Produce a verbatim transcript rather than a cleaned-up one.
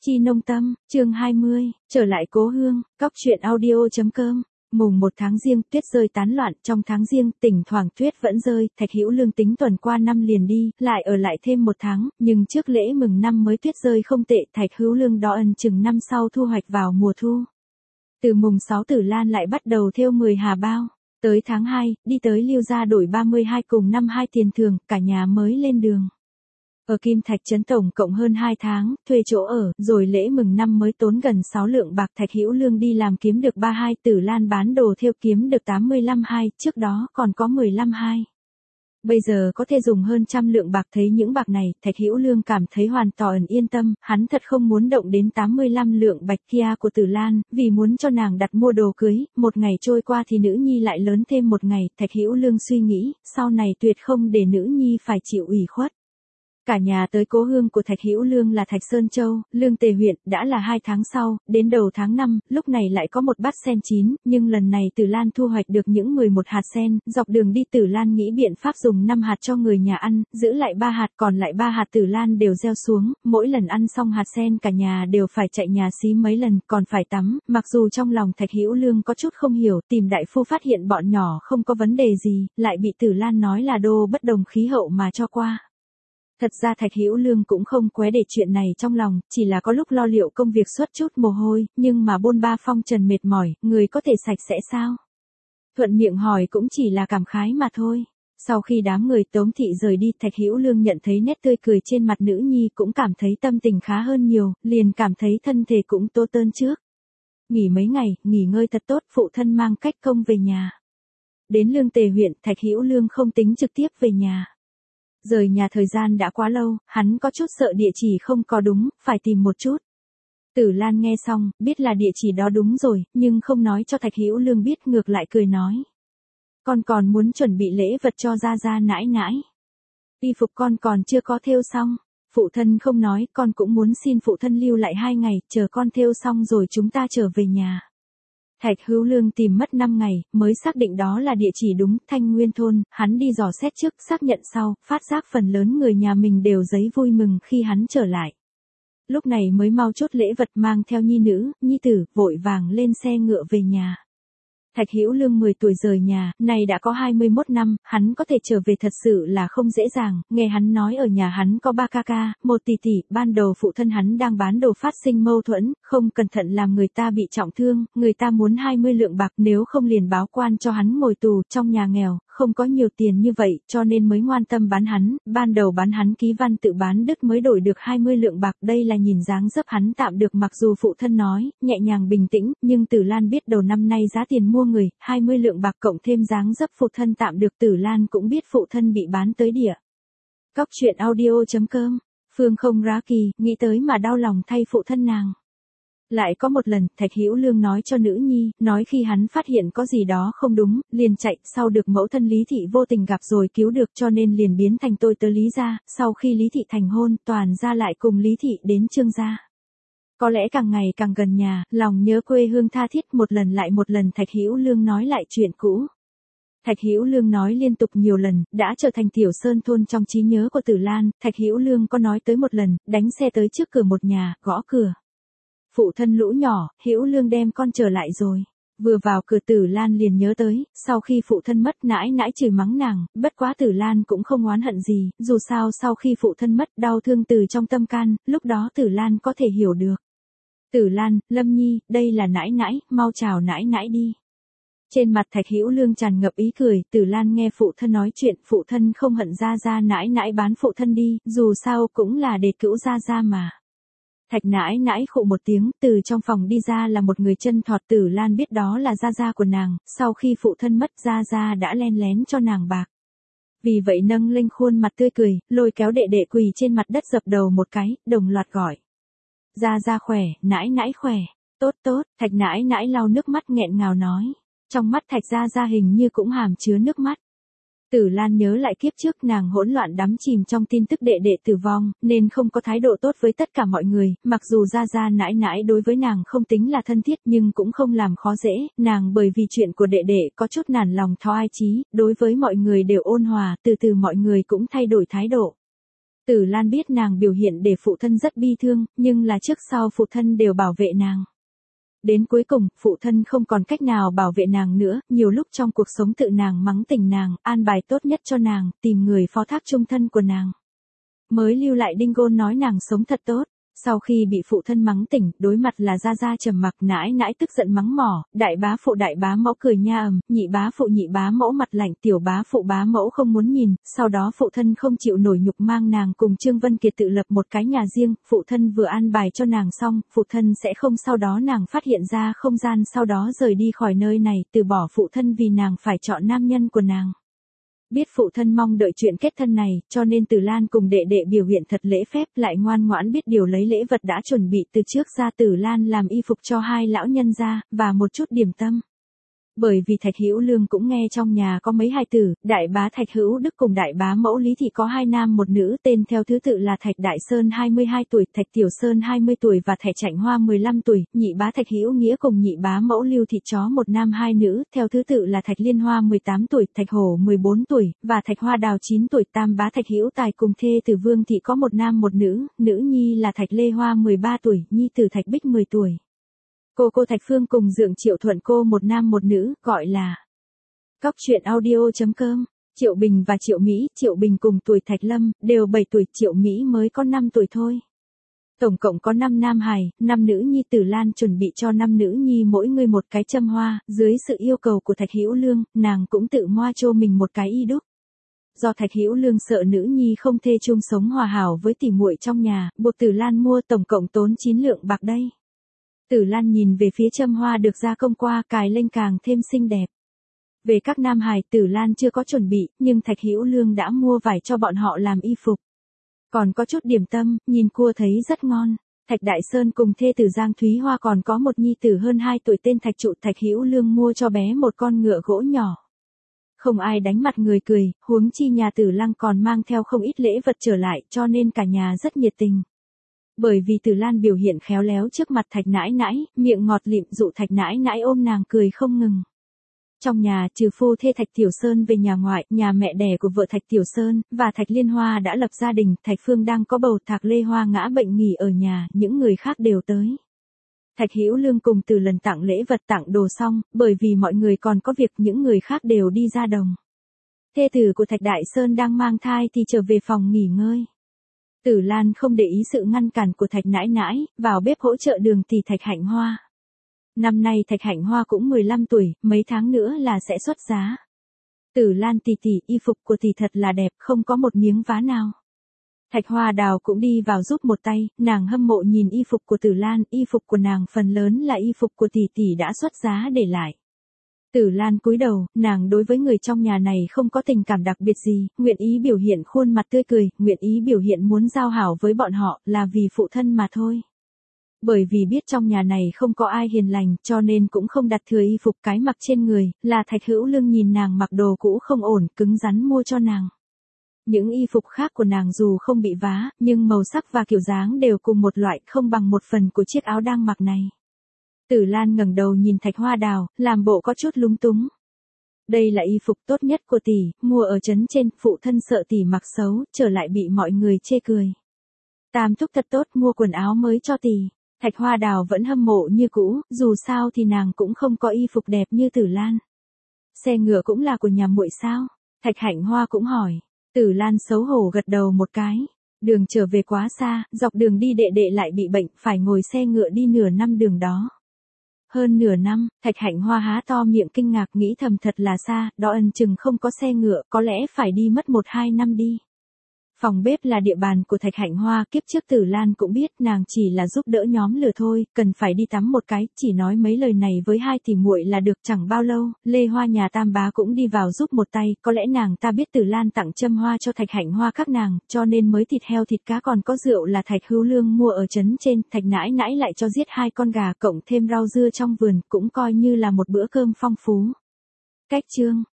Chi nông tâm, chương hai mươi, trở lại cố hương, cóc truyện audio.com. Mùng một tháng Giêng, tuyết rơi tán loạn, trong tháng Giêng, thỉnh thoảng tuyết vẫn rơi, Thạch Hữu Lương tính tuần qua năm liền đi, lại ở lại thêm một tháng, nhưng trước lễ mừng năm mới tuyết rơi không tệ, Thạch Hữu Lương đo ân chừng năm sau thu hoạch vào mùa thu. Từ mùng sáu Tử Lan lại bắt đầu thêu mười hà bao, tới tháng hai, đi tới Liêu gia đổi ba mươi hai cùng năm hai tiền thường, cả nhà mới lên đường. Ở Kim Thạch trấn tổng cộng hơn hai tháng, thuê chỗ ở, rồi lễ mừng năm mới tốn gần sáu lượng bạc. Thạch Hữu Lương đi làm kiếm được ba hai, Tử Lan bán đồ thêu kiếm được tám mươi lăm hai, trước đó còn có mười lăm hai. Bây giờ có thể dùng hơn trăm lượng bạc, thấy những bạc này, Thạch Hữu Lương cảm thấy hoàn toàn yên tâm, hắn thật không muốn động đến tám mươi lăm lượng bạch kia của Tử Lan, vì muốn cho nàng đặt mua đồ cưới. Một ngày trôi qua thì nữ nhi lại lớn thêm một ngày, Thạch Hữu Lương suy nghĩ, sau này tuyệt không để nữ nhi phải chịu ủy khuất. Cả nhà tới cố hương của Thạch Hữu Lương là Thạch Sơn Châu, Lương Tề huyện, đã là hai tháng sau, đến đầu tháng năm, lúc này lại có một bát sen chín, nhưng lần này Tử Lan thu hoạch được những mười một hạt sen, dọc đường đi Tử Lan nghĩ biện pháp dùng năm hạt cho người nhà ăn, giữ lại ba hạt, còn lại ba hạt Tử Lan đều gieo xuống, mỗi lần ăn xong hạt sen cả nhà đều phải chạy nhà xí mấy lần, còn phải tắm, mặc dù trong lòng Thạch Hữu Lương có chút không hiểu, tìm đại phu phát hiện bọn nhỏ không có vấn đề gì, lại bị Tử Lan nói là đô bất đồng khí hậu mà cho qua. Thật ra Thạch Hữu Lương cũng không quấy để chuyện này trong lòng, chỉ là có lúc lo liệu công việc suốt chút mồ hôi, nhưng mà bôn ba phong trần mệt mỏi, người có thể sạch sẽ sao? Thuận miệng hỏi cũng chỉ là cảm khái mà thôi. Sau khi đám người Tống thị rời đi, Thạch Hữu Lương nhận thấy nét tươi cười trên mặt nữ nhi, cũng cảm thấy tâm tình khá hơn nhiều, liền cảm thấy thân thể cũng tốt hơn trước. Nghỉ mấy ngày, nghỉ ngơi thật tốt, phụ thân mang cách công về nhà. Đến Lương Tề huyện, Thạch Hữu Lương không tính trực tiếp về nhà. Rời nhà thời gian đã quá lâu, hắn có chút sợ địa chỉ không có đúng, phải tìm một chút. Tử Lan nghe xong, biết là địa chỉ đó đúng rồi, nhưng không nói cho Thạch Hữu Lương biết, ngược lại cười nói. Con còn muốn chuẩn bị lễ vật cho gia gia nãi nãi. Y phục con còn chưa có thêu xong. Phụ thân không nói, con cũng muốn xin phụ thân lưu lại hai ngày, chờ con thêu xong rồi chúng ta trở về nhà. Thạch Hữu Lương tìm mất năm ngày, mới xác định đó là địa chỉ đúng, Thanh Nguyên thôn, hắn đi dò xét trước, xác nhận sau, phát giác phần lớn người nhà mình đều giấy vui mừng khi hắn trở lại. Lúc này mới mau chốt lễ vật mang theo nhi nữ, nhi tử, vội vàng lên xe ngựa về nhà. Thạch Hữu Lương mười tuổi rời nhà, này đã có hai mươi mốt năm, hắn có thể trở về thật sự là không dễ dàng, nghe hắn nói ở nhà hắn có ba ca ca, một tỷ tỷ, ban đầu phụ thân hắn đang bán đồ phát sinh mâu thuẫn, không cẩn thận làm người ta bị trọng thương, người ta muốn hai mươi lượng bạc, nếu không liền báo quan cho hắn ngồi tù, trong nhà nghèo, không có nhiều tiền như vậy, cho nên mới ngoan tâm bán hắn, ban đầu bán hắn ký văn tự bán đứt mới đổi được hai mươi lượng bạc, đây là nhìn dáng dấp hắn tạm được, mặc dù phụ thân nói, nhẹ nhàng bình tĩnh, nhưng Tử Lan biết đầu năm nay giá tiền mua người, hai mươi lượng bạc cộng thêm dáng dấp phụ thân tạm được, Tử Lan cũng biết phụ thân bị bán tới địa. Cóc truyện audio.com, Phương không rá kỳ, nghĩ tới mà đau lòng thay phụ thân nàng. Lại có một lần, Thạch Hữu Lương nói cho nữ nhi, nói khi hắn phát hiện có gì đó không đúng, liền chạy, sau được mẫu thân Lý Thị vô tình gặp rồi cứu được, cho nên liền biến thành tôi tớ Lý gia, sau khi Lý Thị thành hôn, toàn gia lại cùng Lý Thị đến Trương gia. Có lẽ càng ngày càng gần nhà, lòng nhớ quê hương tha thiết, một lần lại một lần Thạch Hữu Lương nói lại chuyện cũ. Thạch Hữu Lương nói liên tục nhiều lần, đã trở thành tiểu sơn thôn trong trí nhớ của Tử Lan. Thạch Hữu Lương có nói tới một lần, đánh xe tới trước cửa một nhà, gõ cửa. Phụ thân lũ nhỏ, Hữu Lương đem con trở lại rồi. Vừa vào cửa Tử Lan liền nhớ tới, sau khi phụ thân mất nãi nãi chửi mắng nàng, bất quá Tử Lan cũng không oán hận gì, dù sao sau khi phụ thân mất đau thương từ trong tâm can, lúc đó Tử Lan có thể hiểu được. Tử Lan, Lâm Nhi, đây là nãi nãi, mau chào nãi nãi đi. Trên mặt Thạch Hữu Lương tràn ngập ý cười, Tử Lan nghe phụ thân nói chuyện, phụ thân không hận gia gia nãi nãi bán phụ thân đi, dù sao cũng là để cữu gia gia mà. Thạch nãi nãi khụ một tiếng, từ trong phòng đi ra là một người chân thọt. Tử Lan biết đó là gia gia của nàng, sau khi phụ thân mất gia gia đã len lén cho nàng bạc. Vì vậy nâng lên khuôn mặt tươi cười, lôi kéo đệ đệ quỳ trên mặt đất dập đầu một cái, đồng loạt gọi. Gia gia khỏe, nãi nãi khỏe, tốt tốt, Thạch nãi nãi lau nước mắt nghẹn ngào nói. Trong mắt Thạch gia gia hình như cũng hàm chứa nước mắt. Tử Lan nhớ lại kiếp trước nàng hỗn loạn đắm chìm trong tin tức đệ đệ tử vong, nên không có thái độ tốt với tất cả mọi người, mặc dù gia gia nãi nãi đối với nàng không tính là thân thiết nhưng cũng không làm khó dễ, nàng bởi vì chuyện của đệ đệ có chút nản lòng thó ai chí, đối với mọi người đều ôn hòa, từ từ mọi người cũng thay đổi thái độ. Tử Lan biết nàng biểu hiện để phụ thân rất bi thương, nhưng là trước sau phụ thân đều bảo vệ nàng. Đến cuối cùng, phụ thân không còn cách nào bảo vệ nàng nữa, nhiều lúc trong cuộc sống tự nàng mắng tỉnh nàng, an bài tốt nhất cho nàng, tìm người phó thác chung thân của nàng. Mới lưu lại đinh gôn nói nàng sống thật tốt. Sau khi bị phụ thân mắng tỉnh, đối mặt là Gia Gia trầm mặc, nãi nãi tức giận mắng mỏ, đại bá phụ đại bá mẫu cười nha ầm, nhị bá phụ nhị bá mẫu mặt lạnh, tiểu bá phụ bá mẫu không muốn nhìn, sau đó phụ thân không chịu nổi nhục mang nàng cùng Trương Vân Kiệt tự lập một cái nhà riêng, phụ thân vừa an bài cho nàng xong, phụ thân sẽ không sau đó nàng phát hiện ra không gian sau đó rời đi khỏi nơi này, từ bỏ phụ thân vì nàng phải chọn nam nhân của nàng. Biết phụ thân mong đợi chuyện kết thân này, cho nên Tử Lan cùng đệ đệ biểu hiện thật lễ phép, lại ngoan ngoãn biết điều lấy lễ vật đã chuẩn bị từ trước ra. Tử Lan làm y phục cho hai lão nhân gia, và một chút điểm tâm. Bởi vì Thạch Hữu Lương cũng nghe trong nhà có mấy hài tử, đại bá Thạch Hữu Đức cùng đại bá mẫu Lý Thị có hai nam một nữ, tên theo thứ tự là Thạch Đại Sơn hai mươi hai tuổi, Thạch Tiểu Sơn hai mươi tuổi và Thạch Chạnh Hoa mười lăm tuổi, nhị bá Thạch Hữu Nghĩa cùng nhị bá mẫu Lưu Thị chó một nam hai nữ, theo thứ tự là Thạch Liên Hoa mười tám tuổi, Thạch Hổ mười bốn tuổi, và Thạch Hoa Đào chín tuổi. Tam bá Thạch Hữu Tài cùng thê tử Vương Thị có một nam một nữ, nữ nhi là Thạch Lê Hoa mười ba tuổi, nhi tử Thạch Bích mười tuổi. Cô cô Thạch Phương cùng dượng Triệu Thuận cô một nam một nữ, gọi là Cóc truyện audio chấm com. Triệu Bình và Triệu Mỹ, Triệu Bình cùng tuổi Thạch Lâm, đều bảy tuổi, Triệu Mỹ mới có năm tuổi thôi. Tổng cộng có năm nam hài, năm nữ nhi. Tử Lan chuẩn bị cho năm nữ nhi mỗi người một cái châm hoa, dưới sự yêu cầu của Thạch Hữu Lương, nàng cũng tự moa cho mình một cái y đúc. Do Thạch Hữu Lương sợ nữ nhi không thê chung sống hòa hảo với tỉ muội trong nhà, buộc Tử Lan mua tổng cộng tốn chín lượng bạc đây. Tử Lan nhìn về phía châm hoa được gia công qua, cài lên càng thêm xinh đẹp. Về các nam hài, Tử Lan chưa có chuẩn bị, nhưng Thạch Hữu Lương đã mua vải cho bọn họ làm y phục. Còn có chút điểm tâm, nhìn cua thấy rất ngon. Thạch Đại Sơn cùng thê tử Giang Thúy Hoa còn có một nhi tử hơn hai tuổi tên Thạch Trụ. Thạch Hữu Lương mua cho bé một con ngựa gỗ nhỏ. Không ai đánh mặt người cười, huống chi nhà Tử Lăng còn mang theo không ít lễ vật trở lại, cho nên cả nhà rất nhiệt tình. Bởi vì Tử Lan biểu hiện khéo léo trước mặt Thạch nãi nãi, miệng ngọt lịm dụ Thạch nãi nãi ôm nàng cười không ngừng. Trong nhà, trừ phu thê Thạch Tiểu Sơn về nhà ngoại, nhà mẹ đẻ của vợ Thạch Tiểu Sơn, và Thạch Liên Hoa đã lập gia đình, Thạch Phương đang có bầu, Thạc Lê Hoa ngã bệnh nghỉ ở nhà, những người khác đều tới. Thạch Hữu Lương cùng từ lần tặng lễ vật tặng đồ xong, bởi vì mọi người còn có việc, những người khác đều đi ra đồng. Thê tử của Thạch Đại Sơn đang mang thai thì trở về phòng nghỉ ngơi. Tử Lan không để ý sự ngăn cản của Thạch nãi nãi, vào bếp hỗ trợ đường tỷ Thạch Hạnh Hoa. Năm nay Thạch Hạnh Hoa cũng mười lăm tuổi, mấy tháng nữa là sẽ xuất giá. Tử Lan tỷ tỷ, y phục của tỷ thật là đẹp, không có một miếng vá nào. Thạch Hoa Đào cũng đi vào giúp một tay, nàng hâm mộ nhìn y phục của Tử Lan, y phục của nàng phần lớn là y phục của tỷ tỷ đã xuất giá để lại. Tử Lan cúi đầu, nàng đối với người trong nhà này không có tình cảm đặc biệt gì, nguyện ý biểu hiện khuôn mặt tươi cười, nguyện ý biểu hiện muốn giao hảo với bọn họ, là vì phụ thân mà thôi. Bởi vì biết trong nhà này không có ai hiền lành, cho nên cũng không đặt thừa y phục cái mặc trên người, là Thạch Hữu Lương nhìn nàng mặc đồ cũ không ổn, cứng rắn mua cho nàng. Những y phục khác của nàng dù không bị vá, nhưng màu sắc và kiểu dáng đều cùng một loại, không bằng một phần của chiếc áo đang mặc này. Tử Lan ngẩng đầu nhìn Thạch Hoa Đào, làm bộ có chút lúng túng. Đây là y phục tốt nhất của tỷ, mua ở trấn trên, phụ thân sợ tỷ mặc xấu, trở lại bị mọi người chê cười. Tam thúc thật tốt, mua quần áo mới cho tỷ. Thạch Hoa Đào vẫn hâm mộ như cũ, dù sao thì nàng cũng không có y phục đẹp như Tử Lan. Xe ngựa cũng là của nhà muội sao? Thạch Hạnh Hoa cũng hỏi. Tử Lan xấu hổ gật đầu một cái. Đường trở về quá xa, dọc đường đi đệ đệ lại bị bệnh, phải ngồi xe ngựa đi nửa năm đường đó. Hơn nửa năm, Thạch Hạnh Hoa há to miệng kinh ngạc nghĩ thầm thật là xa, đó ẩn chừng không có xe ngựa, có lẽ phải đi mất một hai năm đi. Phòng bếp là địa bàn của Thạch Hạnh Hoa, kiếp trước Tử Lan cũng biết nàng chỉ là giúp đỡ nhóm lửa thôi, cần phải đi tắm một cái, chỉ nói mấy lời này với hai tỷ muội là được. Chẳng bao lâu, Lê Hoa nhà Tam bá cũng đi vào giúp một tay, có lẽ nàng ta biết Tử Lan tặng châm hoa cho Thạch Hạnh Hoa các nàng, cho nên mới thịt heo thịt cá còn có rượu là Thạch Hữu Lương mua ở trấn trên, Thạch nãi nãi lại cho giết hai con gà cộng thêm rau dưa trong vườn, cũng coi như là một bữa cơm phong phú. Cách chương